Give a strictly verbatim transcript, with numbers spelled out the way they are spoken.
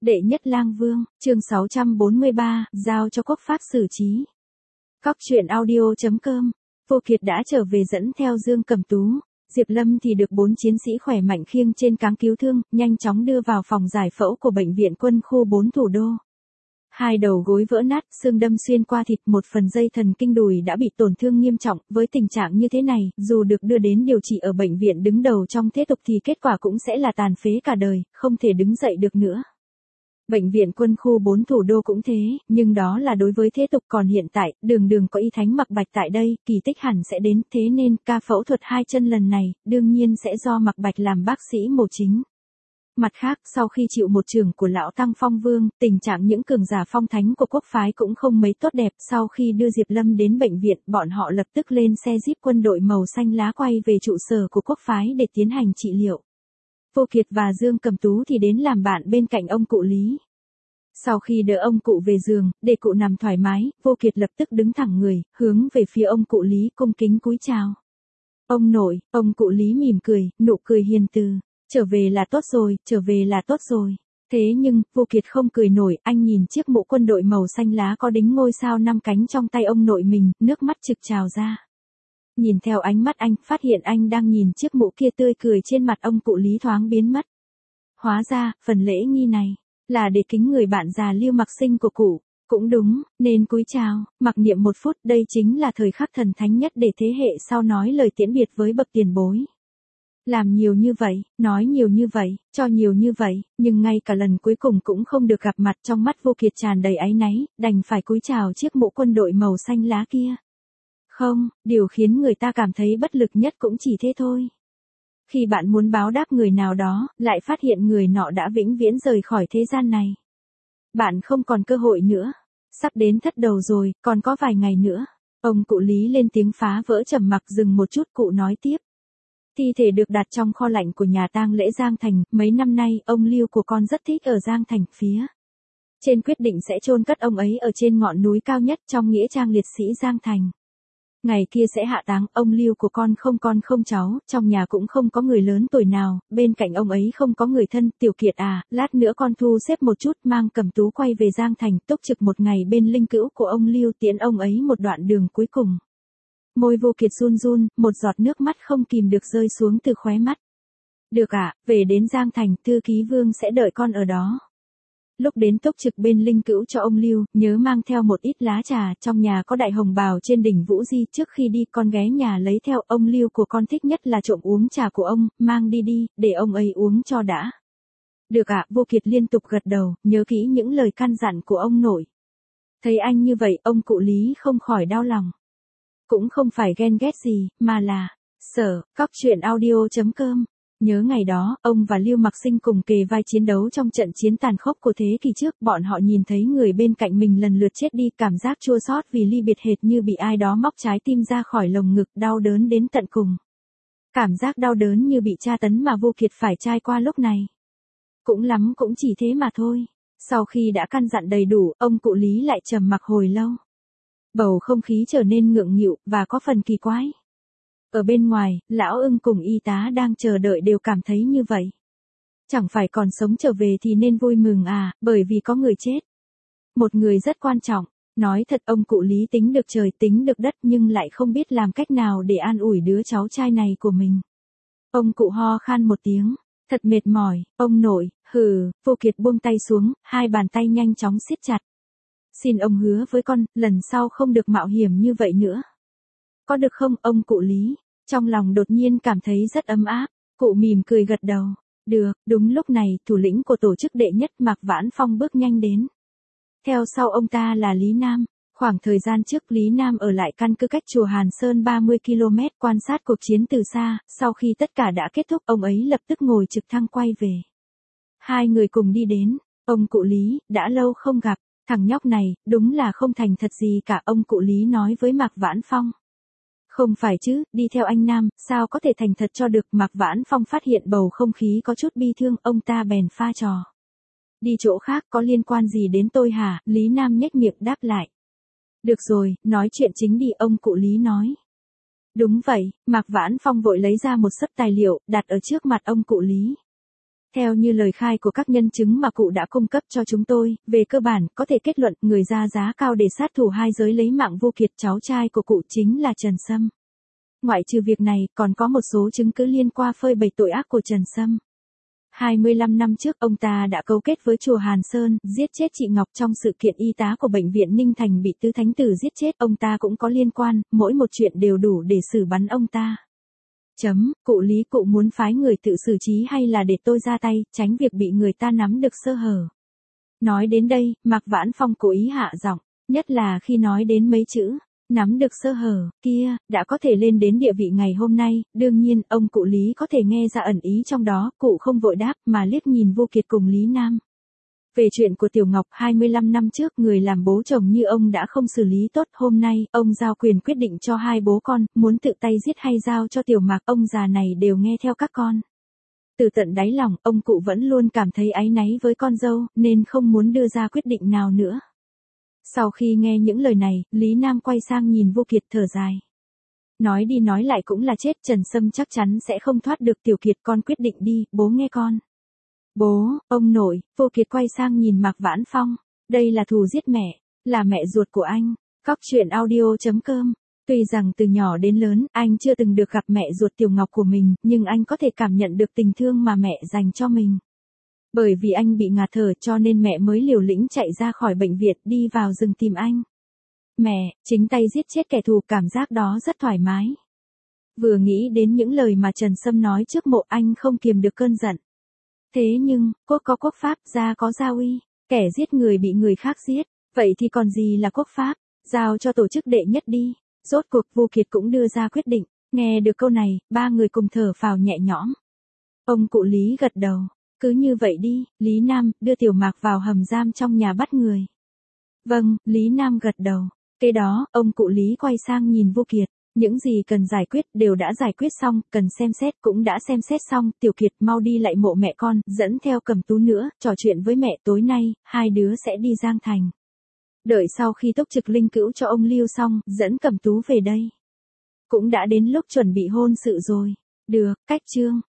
Đệ nhất lang vương, chương sáu trăm bốn mươi ba, giao cho quốc pháp xử trí. Cóc truyện audio chấm com, Vô Kiệt đã trở về dẫn theo Dương Cẩm Tú, Diệp Lâm thì được bốn chiến sĩ khỏe mạnh khiêng trên cáng cứu thương, nhanh chóng đưa vào phòng giải phẫu của bệnh viện quân khu bốn thủ đô. Hai đầu gối vỡ nát, xương đâm xuyên qua thịt, một phần dây thần kinh đùi đã bị tổn thương nghiêm trọng, với tình trạng như thế này, dù được đưa đến điều trị ở bệnh viện đứng đầu trong thế tục thì kết quả cũng sẽ là tàn phế cả đời, không thể đứng dậy được nữa. Bệnh viện quân khu bốn thủ đô cũng thế, nhưng đó là đối với thế tục, còn hiện tại, đường đường có y thánh Mạc Bạch tại đây, kỳ tích hẳn sẽ đến, thế nên ca phẫu thuật hai chân lần này, đương nhiên sẽ do Mạc Bạch làm bác sĩ mổ chính. Mặt khác, sau khi chịu một chưởng của lão Tăng Phong Vương, tình trạng những cường giả phong thánh của quốc phái cũng không mấy tốt đẹp. Sau khi đưa Diệp Lâm đến bệnh viện, bọn họ lập tức lên xe jeep quân đội màu xanh lá quay về trụ sở của quốc phái để tiến hành trị liệu. Vô Kiệt và Dương Cẩm Tú thì đến làm bạn bên cạnh ông cụ Lý. Sau khi đỡ ông cụ về giường, để cụ nằm thoải mái, Vô Kiệt lập tức đứng thẳng người, hướng về phía ông cụ Lý cung kính cúi chào. Ông nội, ông cụ Lý mỉm cười, nụ cười hiền từ. Trở về là tốt rồi, trở về là tốt rồi. Thế nhưng, Vô Kiệt không cười nổi, anh nhìn chiếc mũ quân đội màu xanh lá có đính ngôi sao năm cánh trong tay ông nội mình, nước mắt trực trào ra. Nhìn theo ánh mắt anh, phát hiện anh đang nhìn chiếc mũ kia, tươi cười trên mặt ông cụ Lý thoáng biến mất. Hóa ra, phần lễ nghi này, là để kính người bạn già Lưu Mặc Sinh của cụ. Cũng đúng, nên cúi chào, mặc niệm một phút, đây chính là thời khắc thần thánh nhất để thế hệ sau nói lời tiễn biệt với bậc tiền bối. Làm nhiều như vậy, nói nhiều như vậy, cho nhiều như vậy, nhưng ngay cả lần cuối cùng cũng không được gặp mặt, trong mắt Vô Kiệt tràn đầy áy náy, đành phải cúi chào chiếc mũ quân đội màu xanh lá kia. Không, điều khiến người ta cảm thấy bất lực nhất cũng chỉ thế thôi. Khi bạn muốn báo đáp người nào đó, lại phát hiện người nọ đã vĩnh viễn rời khỏi thế gian này. Bạn không còn cơ hội nữa. Sắp đến thất đầu rồi, còn có vài ngày nữa. Ông cụ Lý lên tiếng phá vỡ trầm mặc, dừng một chút, cụ nói tiếp. Thi thể được đặt trong kho lạnh của nhà tang lễ Giang Thành, mấy năm nay, ông Lưu của con rất thích ở Giang Thành phía. Trên quyết định sẽ chôn cất ông ấy ở trên ngọn núi cao nhất trong nghĩa trang liệt sĩ Giang Thành. Ngày kia sẽ hạ táng, ông Lưu của con không con không cháu, trong nhà cũng không có người lớn tuổi nào, bên cạnh ông ấy không có người thân. Tiểu Kiệt à, lát nữa con thu xếp một chút, mang Cẩm Tú quay về Giang Thành, túc trực một ngày bên linh cữu của ông Lưu, tiễn ông ấy một đoạn đường cuối cùng. Môi Vô Kiệt run run, một giọt nước mắt không kìm được rơi xuống từ khóe mắt. Được ạ, à, về đến Giang Thành, thư ký Vương sẽ đợi con ở đó. Lúc đến túc trực bên linh cữu cho ông Lưu, nhớ mang theo một ít lá trà, trong nhà có đại hồng bào trên đỉnh Vũ Di, trước khi đi con ghé nhà lấy theo. Ông Lưu của con thích nhất là trộm uống trà của ông, mang đi đi, để ông ấy uống cho đã. Được ạ, à, Vô Kiệt liên tục gật đầu, nhớ kỹ những lời căn dặn của ông nội. Thấy anh như vậy, ông cụ Lý không khỏi đau lòng. Cũng không phải ghen ghét gì, mà là, sở, cóc truyện audio chấm com. Nhớ ngày đó, ông và Lưu Mặc Sinh cùng kề vai chiến đấu trong trận chiến tàn khốc của thế kỷ trước, bọn họ nhìn thấy người bên cạnh mình lần lượt chết đi, cảm giác chua xót vì ly biệt hệt như bị ai đó móc trái tim ra khỏi lồng ngực, đau đớn đến tận cùng. Cảm giác đau đớn như bị tra tấn mà Vô Kiệt phải trải qua lúc này. Cũng lắm cũng chỉ thế mà thôi. Sau khi đã căn dặn đầy đủ, ông cụ Lý lại trầm mặc hồi lâu. Bầu không khí trở nên ngượng nghịu, và có phần kỳ quái. Ở bên ngoài, lão Ưng cùng y tá đang chờ đợi đều cảm thấy như vậy. Chẳng phải còn sống trở về thì nên vui mừng à, bởi vì có người chết. Một người rất quan trọng. Nói thật, ông cụ Lý tính được trời tính được đất, nhưng lại không biết làm cách nào để an ủi đứa cháu trai này của mình. Ông cụ ho khan một tiếng. Thật mệt mỏi, ông nội, hừ. Vô Kiệt buông tay xuống, hai bàn tay nhanh chóng siết chặt. Xin ông hứa với con, lần sau không được mạo hiểm như vậy nữa. Có được không, ông cụ Lý? Trong lòng đột nhiên cảm thấy rất ấm áp. Cụ mỉm cười gật đầu. Được, đúng lúc này, thủ lĩnh của tổ chức đệ nhất Mạc Vãn Phong bước nhanh đến. Theo sau ông ta là Lý Nam. Khoảng thời gian trước, Lý Nam ở lại căn cứ cách chùa Hàn Sơn ba mươi ki lô mét, quan sát cuộc chiến từ xa. Sau khi tất cả đã kết thúc, ông ấy lập tức ngồi trực thăng quay về. Hai người cùng đi đến. Ông cụ Lý, đã lâu không gặp. Thằng nhóc này, đúng là không thành thật gì cả, ông cụ Lý nói với Mạc Vãn Phong. Không phải chứ, đi theo anh Nam, sao có thể thành thật cho được. Mạc Vãn Phong phát hiện bầu không khí có chút bi thương, ông ta bèn pha trò. Đi chỗ khác, có liên quan gì đến tôi hả? Lý Nam nhếch miệng đáp lại. Được rồi, nói chuyện chính đi, ông cụ Lý nói. Đúng vậy, Mạc Vãn Phong vội lấy ra một sấp tài liệu, đặt ở trước mặt ông cụ Lý. Theo như lời khai của các nhân chứng mà cụ đã cung cấp cho chúng tôi, về cơ bản, có thể kết luận người ra giá cao để sát thủ hai giới lấy mạng Vu Kiệt, cháu trai của cụ chính là Trần Sâm. Ngoại trừ việc này, còn có một số chứng cứ liên quan phơi bày tội ác của Trần Sâm. hai mươi lăm năm trước, ông ta đã cấu kết với chùa Hàn Sơn, giết chết chị Ngọc trong sự kiện y tá của bệnh viện Ninh Thành bị Tứ Thánh Tử giết chết. Ông ta cũng có liên quan, mỗi một chuyện đều đủ để xử bắn ông ta. Chấm, cụ Lý, cụ muốn phái người tự xử trí hay là để tôi ra tay, tránh việc bị người ta nắm được sơ hở. Nói đến đây, Mạc Vãn Phong cố ý hạ giọng, nhất là khi nói đến mấy chữ nắm được sơ hở kia, đã có thể lên đến địa vị ngày hôm nay. Đương nhiên, ông cụ Lý có thể nghe ra ẩn ý trong đó, cụ không vội đáp mà liếc nhìn Vu Kiệt cùng Lý Nam. Về chuyện của Tiểu Ngọc, hai mươi lăm năm trước người làm bố chồng như ông đã không xử lý tốt, hôm nay, ông giao quyền quyết định cho hai bố con, muốn tự tay giết hay giao cho Tiểu Mạc, ông già này đều nghe theo các con. Từ tận đáy lòng, ông cụ vẫn luôn cảm thấy áy náy với con dâu, nên không muốn đưa ra quyết định nào nữa. Sau khi nghe những lời này, Lý Nam quay sang nhìn Vu Kiệt thở dài. Nói đi nói lại cũng là chết, Trần Sâm chắc chắn sẽ không thoát được. Tiểu Kiệt, con quyết định đi, bố nghe con. Bố, ông nội. Vu Kiệt quay sang nhìn Mạc Vãn Phong. Đây là thù giết mẹ, là mẹ ruột của anh. Cóc truyện audio chấm com. Tuy rằng từ nhỏ đến lớn, anh chưa từng được gặp mẹ ruột Tiểu Ngọc của mình, nhưng anh có thể cảm nhận được tình thương mà mẹ dành cho mình. Bởi vì anh bị ngạt thở cho nên mẹ mới liều lĩnh chạy ra khỏi bệnh viện đi vào rừng tìm anh. Mẹ, chính tay giết chết kẻ thù, cảm giác đó rất thoải mái. Vừa nghĩ đến những lời mà Trần Sâm nói trước mộ, anh không kiềm được cơn giận. Thế nhưng, quốc có quốc pháp, gia có gia uy, kẻ giết người bị người khác giết, vậy thì còn gì là quốc pháp, giao cho tổ chức đệ nhất đi. Rốt cuộc Vu Kiệt cũng đưa ra quyết định. Nghe được câu này, ba người cùng thở phào nhẹ nhõm. Ông cụ Lý gật đầu. Cứ như vậy đi, Lý Nam, đưa Tiểu Mạc vào hầm giam trong nhà bắt người. Vâng, Lý Nam gật đầu. Kế đó, ông cụ Lý quay sang nhìn Vu Kiệt. Những gì cần giải quyết đều đã giải quyết xong, cần xem xét cũng đã xem xét xong. Tiểu Kiệt, mau đi lại mộ mẹ con, dẫn theo Cẩm Tú nữa, trò chuyện với mẹ. Tối nay, hai đứa sẽ đi Giang Thành. Đợi sau khi túc trực linh cữu cho ông Lưu xong, dẫn Cẩm Tú về đây. Cũng đã đến lúc chuẩn bị hôn sự rồi. Được, cách chương.